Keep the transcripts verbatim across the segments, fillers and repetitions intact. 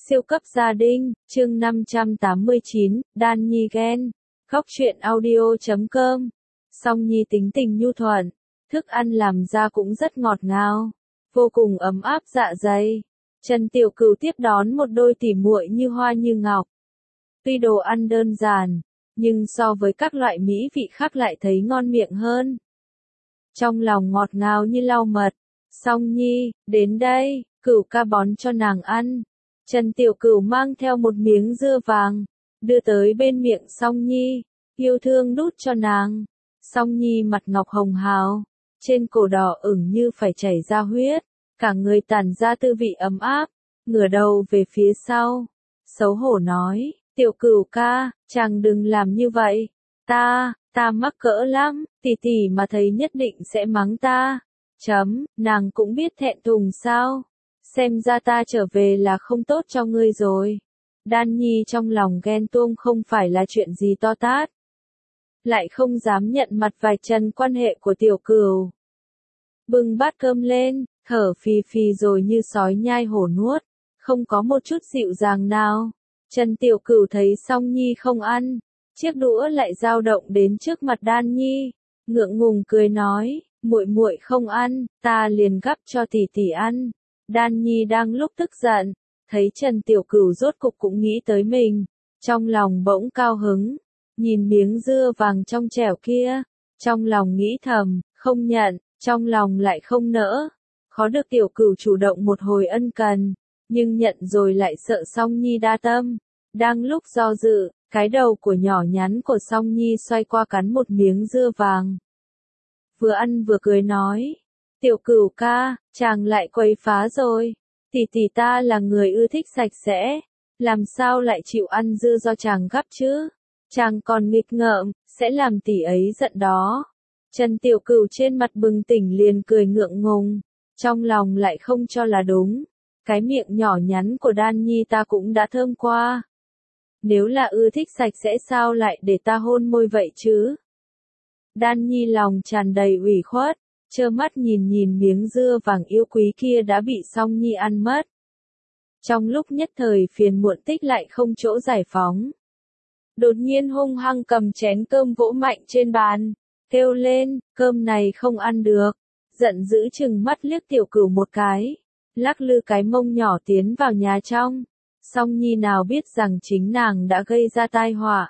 Siêu cấp gia đình, chương năm trăm tám mươi chín, Đan Nhi ghen. Góc truyện audio chấm com. Song Nhi tính tình nhu thuận, thức ăn làm ra cũng rất ngọt ngào, vô cùng ấm áp dạ dày. Trần Tiểu Cửu tiếp đón một đôi tỉ muội như hoa như ngọc. Tuy đồ ăn đơn giản, nhưng so với các loại mỹ vị khác lại thấy ngon miệng hơn. Trong lòng ngọt ngào như lau mật. Song Nhi, đến đây, Cửu ca bón cho nàng ăn. Trần Tiểu Cửu mang theo một miếng dưa vàng, đưa tới bên miệng Song Nhi, yêu thương đút cho nàng. Song Nhi mặt ngọc hồng hào, trên cổ đỏ ửng như phải chảy ra huyết, cả người tản ra tư vị ấm áp, ngửa đầu về phía sau, xấu hổ nói, Tiểu Cửu ca, chàng đừng làm như vậy, ta, ta mắc cỡ lắm, tỷ tỷ mà thấy nhất định sẽ mắng ta. Chấm, nàng cũng biết thẹn thùng sao? Xem ra ta trở về là không tốt cho ngươi rồi. Đan Nhi trong lòng ghen tuông không phải là chuyện gì to tát. Lại không dám nhận mặt vạch trần quan hệ của Tiểu Cửu. Bưng bát cơm lên, thở phì phì rồi như sói nhai hổ nuốt, không có một chút dịu dàng nào. Trần Tiểu Cửu thấy Song Nhi không ăn, chiếc đũa lại dao động đến trước mặt Đan Nhi, ngượng ngùng cười nói, muội muội không ăn, ta liền gắp cho tỷ tỷ ăn. Đan Nhi đang lúc tức giận, thấy Trần Tiểu Cửu rốt cục cũng nghĩ tới mình, trong lòng bỗng cao hứng, nhìn miếng dưa vàng trong chẻo kia, trong lòng nghĩ thầm, không nhận, trong lòng lại không nỡ, khó được Tiểu Cửu chủ động một hồi ân cần, nhưng nhận rồi lại sợ Song Nhi đa tâm. Đang lúc do dự, cái đầu của nhỏ nhắn của Song Nhi xoay qua cắn một miếng dưa vàng. Vừa ăn vừa cười nói, Tiểu Cửu ca, chàng lại quấy phá rồi, tỷ tỷ ta là người ưa thích sạch sẽ, làm sao lại chịu ăn dưa do chàng gắp chứ, chàng còn nghịch ngợm, sẽ làm tỷ ấy giận đó. Trần Tiểu Cửu trên mặt bừng tỉnh liền cười ngượng ngùng, trong lòng lại không cho là đúng, cái miệng nhỏ nhắn của Đan Nhi ta cũng đã thơm qua. Nếu là ưa thích sạch sẽ sao lại để ta hôn môi vậy chứ? Đan Nhi lòng tràn đầy ủy khuất, trơ mắt nhìn nhìn miếng dưa vàng yêu quý kia đã bị Song Nhi ăn mất. Trong lúc nhất thời phiền muộn tích lại không chỗ giải phóng. Đột nhiên hung hăng cầm chén cơm vỗ mạnh trên bàn, kêu lên, cơm này không ăn được, giận dữ chừng mắt liếc Tiểu Cửu một cái, lắc lư cái mông nhỏ tiến vào nhà trong. Song Nhi nào biết rằng chính nàng đã gây ra tai họa.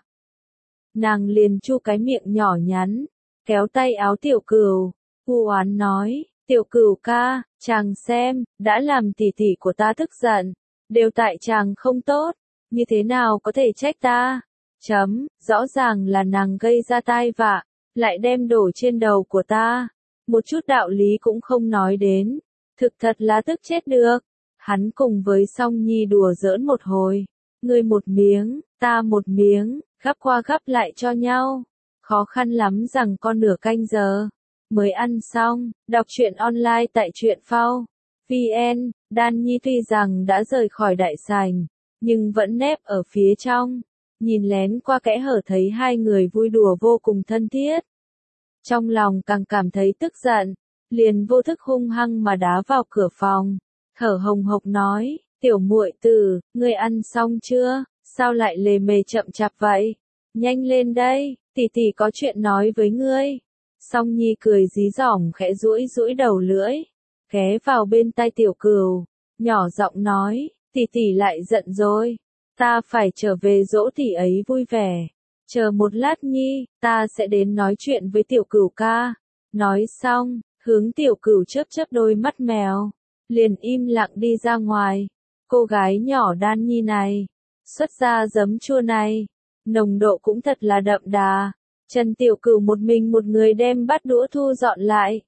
Nàng liền chu cái miệng nhỏ nhắn, kéo tay áo Tiểu Cửu, u oán nói, Tiểu Cửu ca, chàng xem, đã làm tỷ tỷ của ta tức giận, đều tại chàng không tốt, như thế nào có thể trách ta? Chấm, rõ ràng là nàng gây ra tai vạ, lại đem đổ trên đầu của ta, một chút đạo lý cũng không nói đến, thực thật là tức chết được. Hắn cùng với Song Nhi đùa giỡn một hồi, ngươi một miếng, ta một miếng, gắp qua gắp lại cho nhau, khó khăn lắm rằng con nửa canh giờ mới ăn xong. Đọc truyện online tại truyện phao chấm vn. Đan Nhi tuy rằng đã rời khỏi đại sảnh, nhưng vẫn nép ở phía trong, nhìn lén qua kẽ hở thấy hai người vui đùa vô cùng thân thiết. Trong lòng càng cảm thấy tức giận, liền vô thức hung hăng mà đá vào cửa phòng, thở hồng hộc nói, Tiểu muội tử, ngươi ăn xong chưa, sao lại lề mề chậm chạp vậy? Nhanh lên đây, tỷ tỷ có chuyện nói với ngươi. Song Nhi cười dí dỏm khẽ duỗi duỗi đầu lưỡi, ghé vào bên tai Tiểu Cửu, nhỏ giọng nói, tỷ tỷ lại giận rồi, ta phải trở về dỗ tỷ ấy vui vẻ. Chờ một lát Nhi, ta sẽ đến nói chuyện với Tiểu Cửu ca. Nói xong, hướng Tiểu Cửu chớp chớp đôi mắt mèo, liền im lặng đi ra ngoài. Cô gái nhỏ Đan Nhi này, xuất ra giấm chua này, nồng độ cũng thật là đậm đà. Trần Tiểu Cửu một mình một người đem bát đũa thu dọn lại.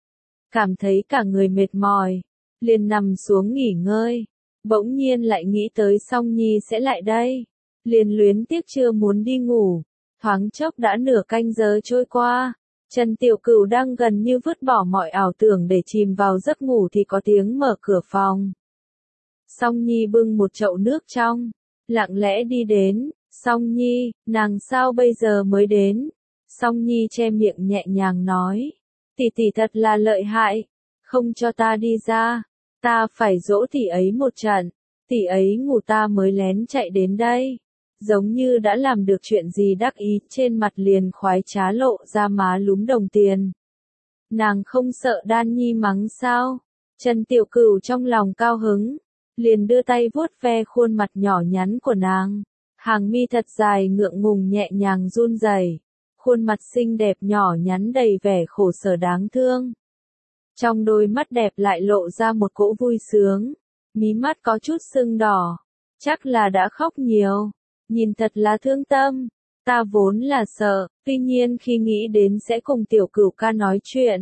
Cảm thấy cả người mệt mỏi, liền nằm xuống nghỉ ngơi. Bỗng nhiên lại nghĩ tới Song Nhi sẽ lại đây. Liền luyến tiếc chưa muốn đi ngủ. Thoáng chốc đã nửa canh giờ trôi qua. Trần Tiểu Cửu đang gần như vứt bỏ mọi ảo tưởng để chìm vào giấc ngủ thì có tiếng mở cửa phòng. Song Nhi bưng một chậu nước trong, lặng lẽ đi đến. Song Nhi, nàng sao bây giờ mới đến? Song Nhi che miệng nhẹ nhàng nói, tỷ tỷ thật là lợi hại, không cho ta đi ra, ta phải dỗ tỷ ấy một trận. tỷ ấy ngủ ta mới lén chạy đến đây. Giống như đã làm được chuyện gì đắc ý, trên mặt liền khoái trá lộ ra má lúm đồng tiền. Nàng không sợ Đan Nhi mắng sao? Trần Tiểu Cửu trong lòng cao hứng, liền đưa tay vuốt ve khuôn mặt nhỏ nhắn của nàng. Hàng mi thật dài ngượng ngùng nhẹ nhàng run rẩy, khuôn mặt xinh đẹp nhỏ nhắn đầy vẻ khổ sở đáng thương. Trong đôi mắt đẹp lại lộ ra một cỗ vui sướng, mí mắt có chút sưng đỏ, chắc là đã khóc nhiều, nhìn thật là thương tâm. Ta vốn là sợ, tuy nhiên khi nghĩ đến sẽ cùng Tiểu Cửu ca nói chuyện,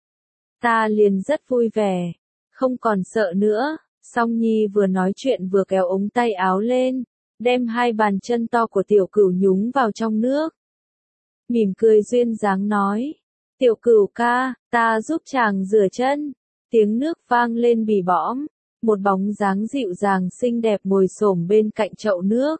ta liền rất vui vẻ, không còn sợ nữa. Song Nhi vừa nói chuyện vừa kéo ống tay áo lên, đem hai bàn chân to của Tiểu Cửu nhúng vào trong nước. Mỉm cười duyên dáng nói, Tiểu Cửu ca, ta giúp chàng rửa chân. Tiếng nước vang lên bì bõm, một bóng dáng dịu dàng xinh đẹp ngồi xổm bên cạnh chậu nước.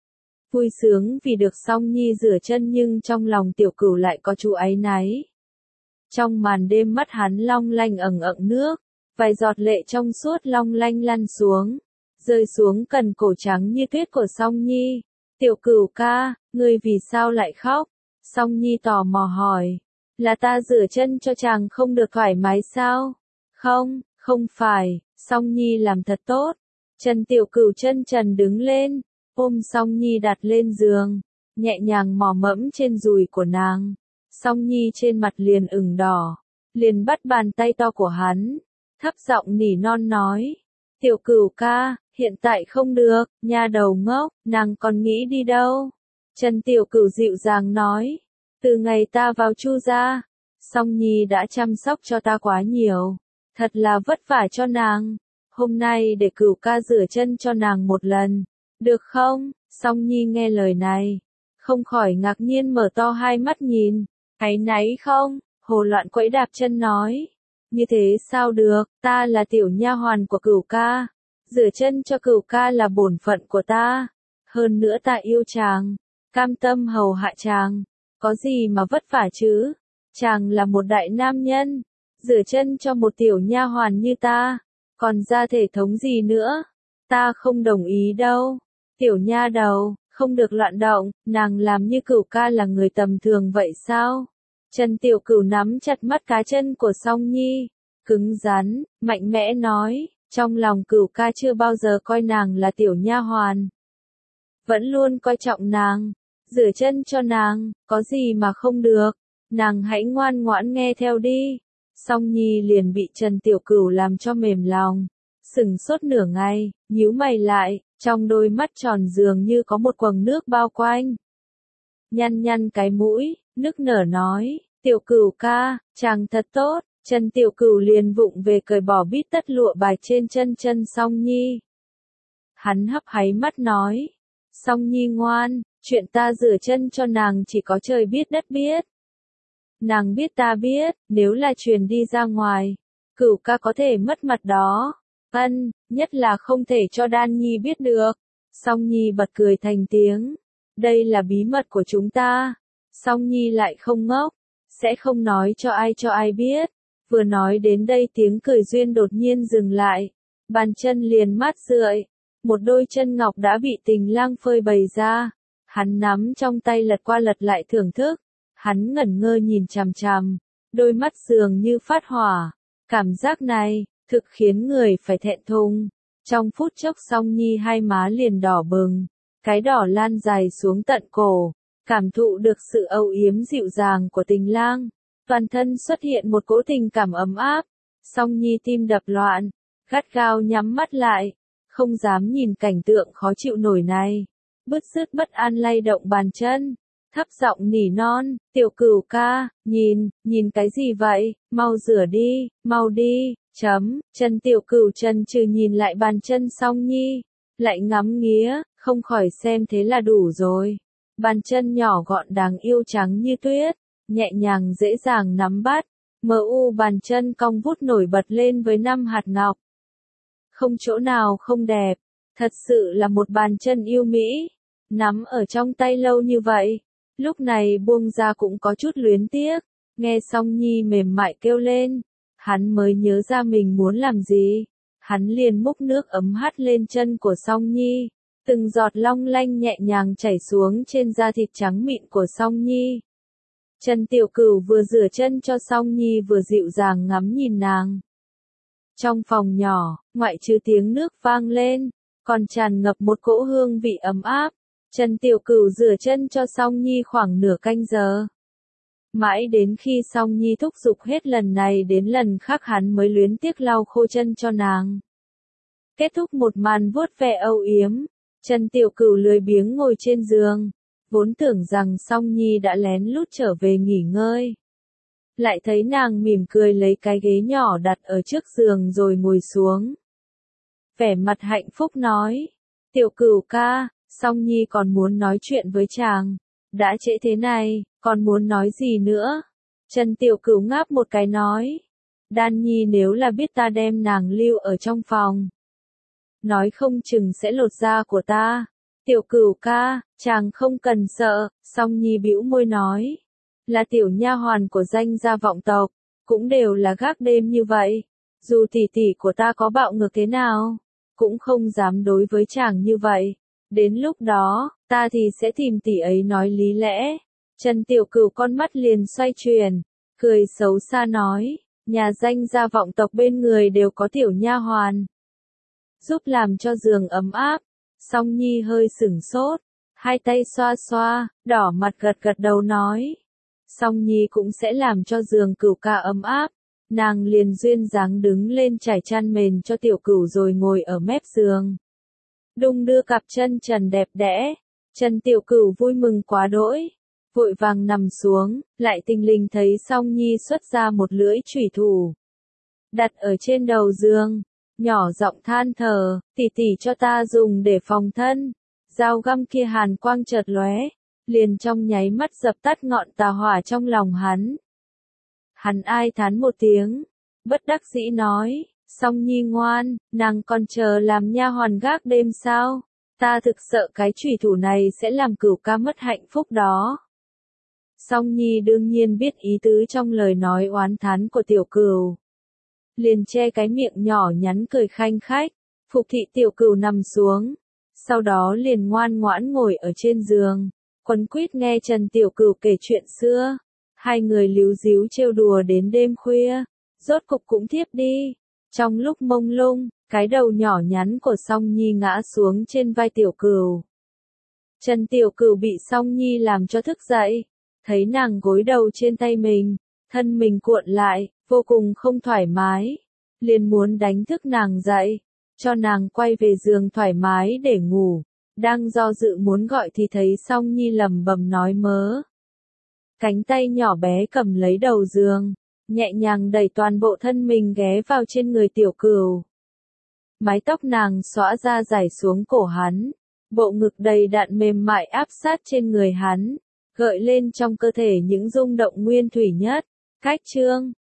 Vui sướng vì được Song Nhi rửa chân nhưng trong lòng Tiểu Cửu lại có chút áy náy. Trong màn đêm mắt hắn long lanh ẩn ẩn nước, vài giọt lệ trong suốt long lanh lăn xuống, rơi xuống cần cổ trắng như tuyết của Song Nhi. Tiểu Cửu ca, ngươi vì sao lại khóc? Song Nhi tò mò hỏi, là ta rửa chân cho chàng không được thoải mái sao? Không, không phải, Song Nhi làm thật tốt. Trần Tiểu Cửu chân trần đứng lên, ôm Song Nhi đặt lên giường, nhẹ nhàng mò mẫm trên đùi của nàng. Song Nhi trên mặt liền ửng đỏ, liền bắt bàn tay to của hắn, thấp giọng nỉ non nói, Tiểu Cửu ca, hiện tại không được, nha đầu ngốc, nàng còn nghĩ đi đâu? Trần Tiểu Cửu dịu dàng nói, từ ngày ta vào Chu gia, Song Nhi đã chăm sóc cho ta quá nhiều, thật là vất vả cho nàng, hôm nay để Cửu ca rửa chân cho nàng một lần, được không? Song Nhi nghe lời này, không khỏi ngạc nhiên mở to hai mắt nhìn, áy náy không? Hồ Loạn quẫy đạp chân nói, như thế sao được, ta là tiểu nha hoàn của Cửu ca, rửa chân cho Cửu ca là bổn phận của ta, hơn nữa ta yêu chàng, cam tâm hầu hạ chàng, có gì mà vất vả chứ? Chàng là một đại nam nhân, rửa chân cho một tiểu nha hoàn như ta, còn ra thể thống gì nữa? Ta không đồng ý đâu. Tiểu nha đầu, không được loạn động, nàng làm như Cửu ca là người tầm thường vậy sao? Trần Tiểu Cửu nắm chặt mắt cá chân của Song Nhi, cứng rắn, mạnh mẽ nói, trong lòng Cửu ca chưa bao giờ coi nàng là tiểu nha hoàn, vẫn luôn coi trọng nàng, rửa chân cho nàng, có gì mà không được, nàng hãy ngoan ngoãn nghe theo đi. Song Nhi liền bị Trần Tiểu Cửu làm cho mềm lòng, sững sốt nửa ngày, nhíu mày lại, trong đôi mắt tròn dường như có một quầng nước bao quanh. Nhăn nhăn cái mũi, nức nở nói, Tiểu Cửu ca, chàng thật tốt. Trần Tiểu Cửu liền vụng về cởi bỏ bít tất lụa bài trên chân chân Song Nhi. Hắn hấp háy mắt nói, Song Nhi ngoan, chuyện ta rửa chân cho nàng chỉ có trời biết đất biết. Nàng biết ta biết, nếu là truyền đi ra ngoài, Cửu ca có thể mất mặt đó. Ân, nhất là không thể cho Đan Nhi biết được. Song Nhi bật cười thành tiếng. Đây là bí mật của chúng ta. Song Nhi lại không ngốc, sẽ không nói cho ai cho ai biết. Vừa nói đến đây tiếng cười duyên đột nhiên dừng lại. Bàn chân liền mát rượi. Một đôi chân ngọc đã bị Tình Lang phơi bày ra. Hắn nắm trong tay lật qua lật lại thưởng thức. Hắn ngẩn ngơ nhìn chằm chằm. Đôi mắt dường như phát hỏa. Cảm giác này, thực khiến người phải thẹn thùng. Trong phút chốc Song Nhi hai má liền đỏ bừng. Cái đỏ lan dài xuống tận cổ. Cảm thụ được sự âu yếm dịu dàng của Tình Lang. Toàn thân xuất hiện một cỗ tình cảm ấm áp. Song Nhi tim đập loạn, gắt gao nhắm mắt lại, không dám nhìn cảnh tượng khó chịu nổi này. Bứt rứt bất an lay động bàn chân, thấp giọng nỉ non, Tiểu Cửu ca, nhìn, nhìn cái gì vậy, mau rửa đi, mau đi, chấm. Trần Tiểu Cửu trần trừ nhìn lại bàn chân Song Nhi, lại ngắm nghía, không khỏi xem thế là đủ rồi. Bàn chân nhỏ gọn đáng yêu trắng như tuyết, nhẹ nhàng dễ dàng nắm bắt, mờ u bàn chân cong vút nổi bật lên với năm hạt ngọc. Không chỗ nào không đẹp, thật sự là một bàn chân yêu mỹ, nắm ở trong tay lâu như vậy, lúc này buông ra cũng có chút luyến tiếc. Nghe Song Nhi mềm mại kêu lên, hắn mới nhớ ra mình muốn làm gì. Hắn liền múc nước ấm hắt lên chân của Song Nhi, từng giọt long lanh nhẹ nhàng chảy xuống trên da thịt trắng mịn của Song Nhi. Trần Tiểu Cửu vừa rửa chân cho Song Nhi vừa dịu dàng ngắm nhìn nàng. Trong phòng nhỏ, ngoại trừ tiếng nước vang lên, còn tràn ngập một cỗ hương vị ấm áp. Trần Tiểu Cửu rửa chân cho Song Nhi khoảng nửa canh giờ. Mãi đến khi Song Nhi thúc giục hết lần này đến lần khác hắn mới luyến tiếc lau khô chân cho nàng. Kết thúc một màn vuốt ve âu yếm, Trần Tiểu Cửu lười biếng ngồi trên giường, vốn tưởng rằng Song Nhi đã lén lút trở về nghỉ ngơi. Lại thấy nàng mỉm cười lấy cái ghế nhỏ đặt ở trước giường rồi ngồi xuống. Vẻ mặt hạnh phúc nói, Tiểu Cửu ca, Song Nhi còn muốn nói chuyện với chàng. Đã trễ thế này, còn muốn nói gì nữa? Trần Tiểu Cửu ngáp một cái nói. Đan Nhi nếu là biết ta đem nàng lưu ở trong phòng, nói không chừng sẽ lột da của ta. Tiểu Cửu ca, chàng không cần sợ, Song Nhi bĩu môi nói. Là tiểu nha hoàn của danh gia vọng tộc, cũng đều là gác đêm như vậy. Dù tỷ tỷ của ta có bạo ngược thế nào, cũng không dám đối với chàng như vậy. Đến lúc đó, ta thì sẽ tìm tỷ ấy nói lý lẽ. Trần Tiểu Cửu con mắt liền xoay chuyển, cười xấu xa nói, nhà danh gia vọng tộc bên người đều có tiểu nha hoàn, giúp làm cho giường ấm áp. Song Nhi hơi sửng sốt, hai tay xoa xoa, đỏ mặt gật gật đầu nói. Song Nhi cũng sẽ làm cho giường Cửu ca ấm áp. Nàng liền duyên dáng đứng lên trải chăn mền cho Tiểu Cửu rồi ngồi ở mép giường. Đung đưa cặp chân trần đẹp đẽ. Trần Tiểu Cửu vui mừng quá đỗi, vội vàng nằm xuống, lại tình lình thấy Song Nhi xuất ra một lưỡi chủy thủ, đặt ở trên đầu giường, nhỏ giọng than thở, tỷ tỷ cho ta dùng để phòng thân. Dao găm kia hàn quang chợt lóe, liền trong nháy mắt dập tắt ngọn tà hỏa trong lòng hắn. Hắn ai thán một tiếng, bất đắc dĩ nói, Song Nhi ngoan, nàng còn chờ làm nha hoàn gác đêm sao? Ta thực sợ cái chủy thủ này sẽ làm Cửu ca mất hạnh phúc đó. Song Nhi đương nhiên biết ý tứ trong lời nói oán thán của Tiểu Cửu, liền che cái miệng nhỏ nhắn cười khanh khách, phục thị Tiểu Cửu nằm xuống, sau đó liền ngoan ngoãn ngồi ở trên giường, quấn quýt nghe Trần Tiểu Cửu kể chuyện xưa. Hai người líu díu trêu đùa đến đêm khuya, rốt cục cũng thiếp đi. Trong lúc mông lung, cái đầu nhỏ nhắn của Song Nhi ngã xuống trên vai Tiểu Cửu. Trần Tiểu Cửu bị Song Nhi làm cho thức dậy, thấy nàng gối đầu trên tay mình, thân mình cuộn lại, vô cùng không thoải mái, liền muốn đánh thức nàng dậy, cho nàng quay về giường thoải mái để ngủ. Đang do dự muốn gọi thì thấy Song Nhi lẩm bẩm nói mớ. Cánh tay nhỏ bé cầm lấy đầu giường, nhẹ nhàng đẩy toàn bộ thân mình ghé vào trên người Tiểu Cửu. Mái tóc nàng xõa ra rải xuống cổ hắn, bộ ngực đầy đặn mềm mại áp sát trên người hắn, gợi lên trong cơ thể những rung động nguyên thủy nhất. Cách chương